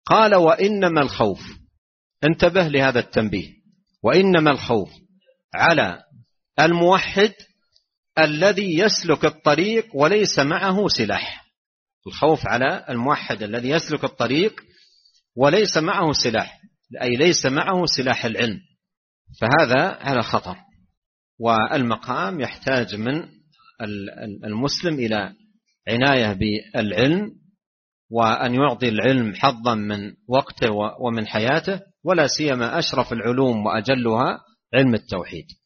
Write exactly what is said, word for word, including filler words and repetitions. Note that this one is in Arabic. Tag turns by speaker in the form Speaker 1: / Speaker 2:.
Speaker 1: قال وإنما الخوف، انتبه لهذا التنبيه، وإنما الخوف على الموحد الذي يسلك الطريق وليس معه سلاح. الخوف على الموحد الذي يسلك الطريق وليس معه سلاح، أي ليس معه سلاح العلم، فهذا على خطر. والمقام يحتاج من المسلم إلى عناية بالعلم، وأن يعطي العلم حظا من وقته ومن حياته، ولا سيما أشرف العلوم وأجلها علم التوحيد.